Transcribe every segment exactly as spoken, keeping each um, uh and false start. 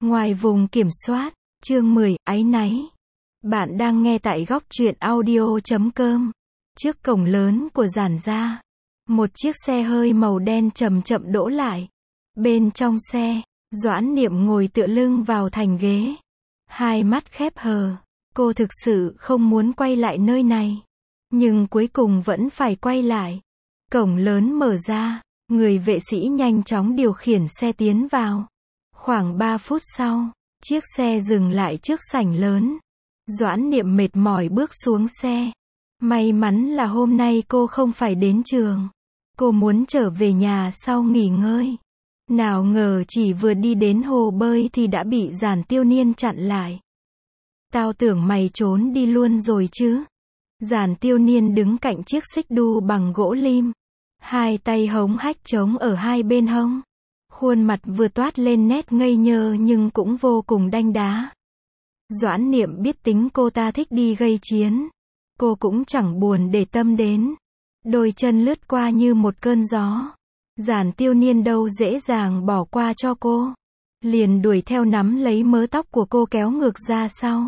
Ngoài vùng kiểm soát, chương mười, áy náy. Bạn đang nghe tại góc truyện audio chấm com. Trước cổng lớn của Giản gia, một chiếc xe hơi màu đen chậm chậm đỗ lại. Bên trong xe, Doãn Niệm ngồi tựa lưng vào thành ghế. Hai mắt khép hờ. Cô thực sự không muốn quay lại nơi này. Nhưng cuối cùng vẫn phải quay lại. Cổng lớn mở ra, người vệ sĩ nhanh chóng điều khiển xe tiến vào. Khoảng ba phút sau, chiếc xe dừng lại trước sảnh lớn. Doãn Niệm mệt mỏi bước xuống xe. May mắn là hôm nay cô không phải đến trường. Cô muốn trở về nhà sau nghỉ ngơi. Nào ngờ chỉ vừa đi đến hồ bơi thì đã bị Giản Tiêu Niên chặn lại. Tao tưởng mày trốn đi luôn rồi chứ. Giản Tiêu Niên đứng cạnh chiếc xích đu bằng gỗ lim. Hai tay hống hách trống ở hai bên hông. Khuôn mặt vừa toát lên nét ngây nhơ nhưng cũng vô cùng đanh đá. Doãn Niệm biết tính cô ta thích đi gây chiến. Cô cũng chẳng buồn để tâm đến. Đôi chân lướt qua như một cơn gió. Giản Tiêu Niên đâu dễ dàng bỏ qua cho cô. Liền đuổi theo nắm lấy mớ tóc của cô kéo ngược ra sau.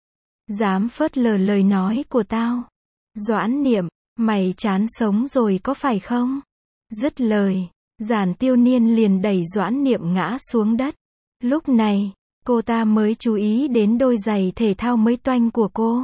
Dám phớt lờ lời nói của tao. Doãn Niệm, mày chán sống rồi có phải không? Dứt lời, Giản Tiêu Niên liền đẩy Doãn Niệm ngã xuống đất. Lúc này, cô ta mới chú ý đến đôi giày thể thao mới toanh của cô.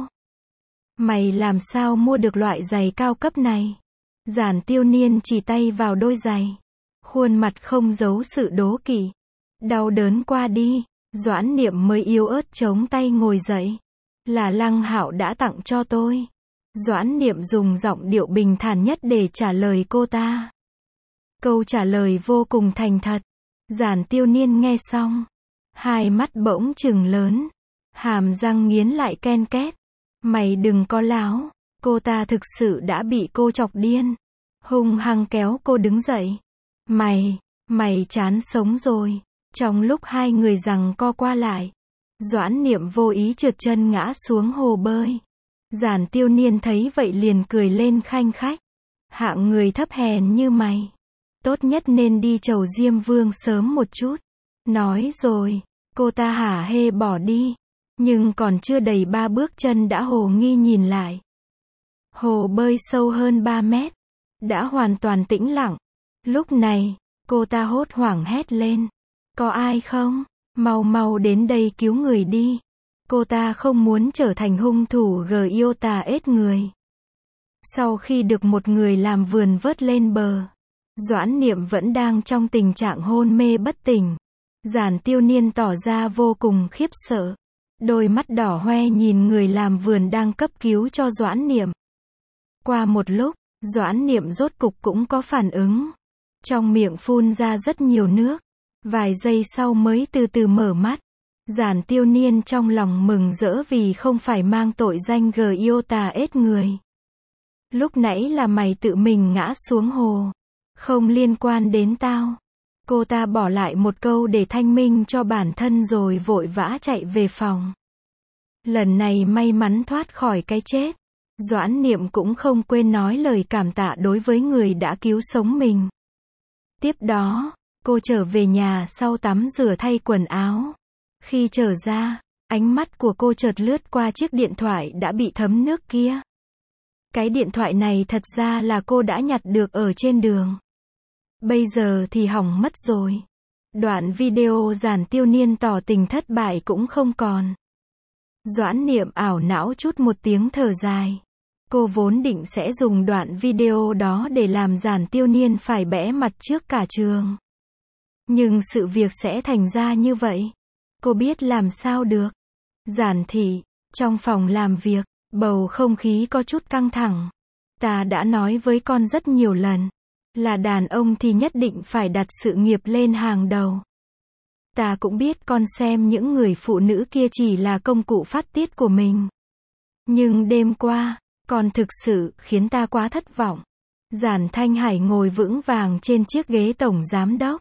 Mày làm sao mua được loại giày cao cấp này? Giản Tiêu Niên chỉ tay vào đôi giày. Khuôn mặt không giấu sự đố kỵ. Đau đớn qua đi, Doãn Niệm mới yếu ớt chống tay ngồi dậy. Là Lăng Hạo đã tặng cho tôi. Doãn Niệm dùng giọng điệu bình thản nhất để trả lời cô ta. Câu trả lời vô cùng thành thật. Giản Tiêu Niên nghe xong, hai mắt bỗng trừng lớn, hàm răng nghiến lại ken két. Mày đừng có láo. Cô ta thực sự đã bị cô chọc điên. Hung hăng kéo cô đứng dậy. Mày, mày chán sống rồi. Trong lúc hai người giằng co qua lại, Doãn Niệm vô ý trượt chân ngã xuống hồ bơi. Giản Tiêu Niên thấy vậy liền cười lên khanh khách. Hạng người thấp hèn như mày, tốt nhất nên đi chầu Diêm Vương sớm một chút. Nói rồi, cô ta hả hê bỏ đi. Nhưng còn chưa đầy ba bước chân đã hồ nghi nhìn lại. Hồ bơi sâu hơn ba mét. Đã hoàn toàn tĩnh lặng. Lúc này, cô ta hốt hoảng hét lên. Có ai không? Mau mau đến đây cứu người đi. Cô ta không muốn trở thành hung thủ gờ yêu tà ết người. Sau khi được một người làm vườn vớt lên bờ, Doãn Niệm vẫn đang trong tình trạng hôn mê bất tỉnh. Giản Tiêu Niên tỏ ra vô cùng khiếp sợ. Đôi mắt đỏ hoe nhìn người làm vườn đang cấp cứu cho Doãn Niệm. Qua một lúc, Doãn Niệm rốt cục cũng có phản ứng. Trong miệng phun ra rất nhiều nước. Vài giây sau mới từ từ mở mắt. Giản Tiêu Niên trong lòng mừng rỡ vì không phải mang tội danh gờ yêu tà ết người. Lúc nãy là mày tự mình ngã xuống hồ. Không liên quan đến tao. Cô ta bỏ lại một câu để thanh minh cho bản thân rồi vội vã chạy về phòng. Lần này may mắn thoát khỏi cái chết. Doãn Niệm cũng không quên nói lời cảm tạ đối với người đã cứu sống mình. Tiếp đó, cô trở về nhà sau tắm rửa thay quần áo. Khi trở ra, ánh mắt của cô chợt lướt qua chiếc điện thoại đã bị thấm nước kia. Cái điện thoại này thật ra là cô đã nhặt được ở trên đường. Bây giờ thì hỏng mất rồi. Đoạn video Giản Tiêu Niên tỏ tình thất bại cũng không còn. Doãn Niệm ảo não chút một tiếng thở dài. Cô vốn định sẽ dùng đoạn video đó để làm Giản Tiêu Niên phải bẽ mặt trước cả trường. Nhưng sự việc sẽ thành ra như vậy. Cô biết làm sao được. Giản thị, trong phòng làm việc, bầu không khí có chút căng thẳng. Ta đã nói với con rất nhiều lần. Là đàn ông thì nhất định phải đặt sự nghiệp lên hàng đầu. Ta cũng biết con xem những người phụ nữ kia chỉ là công cụ phát tiết của mình. Nhưng đêm qua, con thực sự khiến ta quá thất vọng. Giản Thanh Hải ngồi vững vàng trên chiếc ghế tổng giám đốc.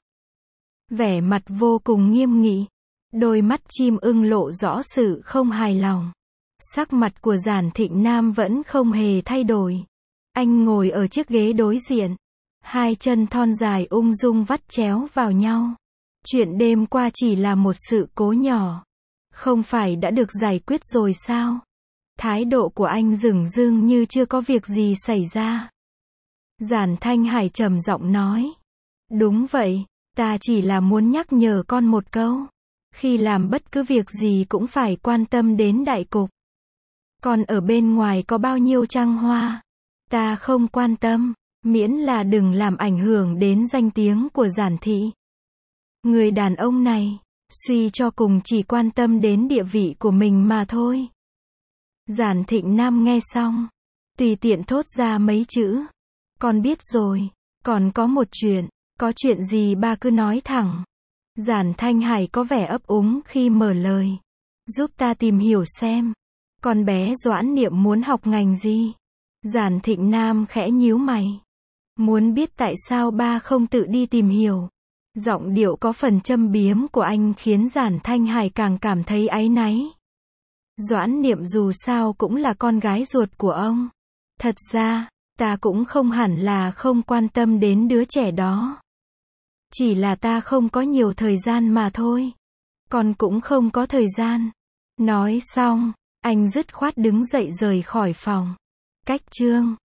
Vẻ mặt vô cùng nghiêm nghị. Đôi mắt chim ưng lộ rõ sự không hài lòng. Sắc mặt của Giản Thịnh Nam vẫn không hề thay đổi. Anh ngồi ở chiếc ghế đối diện. Hai chân thon dài ung dung vắt chéo vào nhau. Chuyện đêm qua chỉ là một sự cố nhỏ. Không phải đã được giải quyết rồi sao? Thái độ của anh dửng dưng như chưa có việc gì xảy ra. Giản Thanh Hải trầm giọng nói. Đúng vậy, ta chỉ là muốn nhắc nhở con một câu. Khi làm bất cứ việc gì cũng phải quan tâm đến đại cục. Còn ở bên ngoài có bao nhiêu trăng hoa, ta không quan tâm, miễn là đừng làm ảnh hưởng đến danh tiếng của Giản thị. Người đàn ông này, suy cho cùng chỉ quan tâm đến địa vị của mình mà thôi. Giản Thịnh Nam nghe xong, tùy tiện thốt ra mấy chữ. Con biết rồi, còn có một chuyện, có chuyện gì ba cứ nói thẳng. Giản Thanh Hải có vẻ ấp úng khi mở lời. Giúp ta tìm hiểu xem, con bé Doãn Niệm muốn học ngành gì? Giản Thịnh Nam khẽ nhíu mày. Muốn biết tại sao ba không tự đi tìm hiểu. Giọng điệu có phần châm biếm của anh khiến Giản Thanh Hải càng cảm thấy áy náy. Doãn Niệm dù sao cũng là con gái ruột của ông. Thật ra, ta cũng không hẳn là không quan tâm đến đứa trẻ đó. Chỉ là ta không có nhiều thời gian mà thôi. Con cũng không có thời gian. Nói xong, anh dứt khoát đứng dậy rời khỏi phòng. Cách chương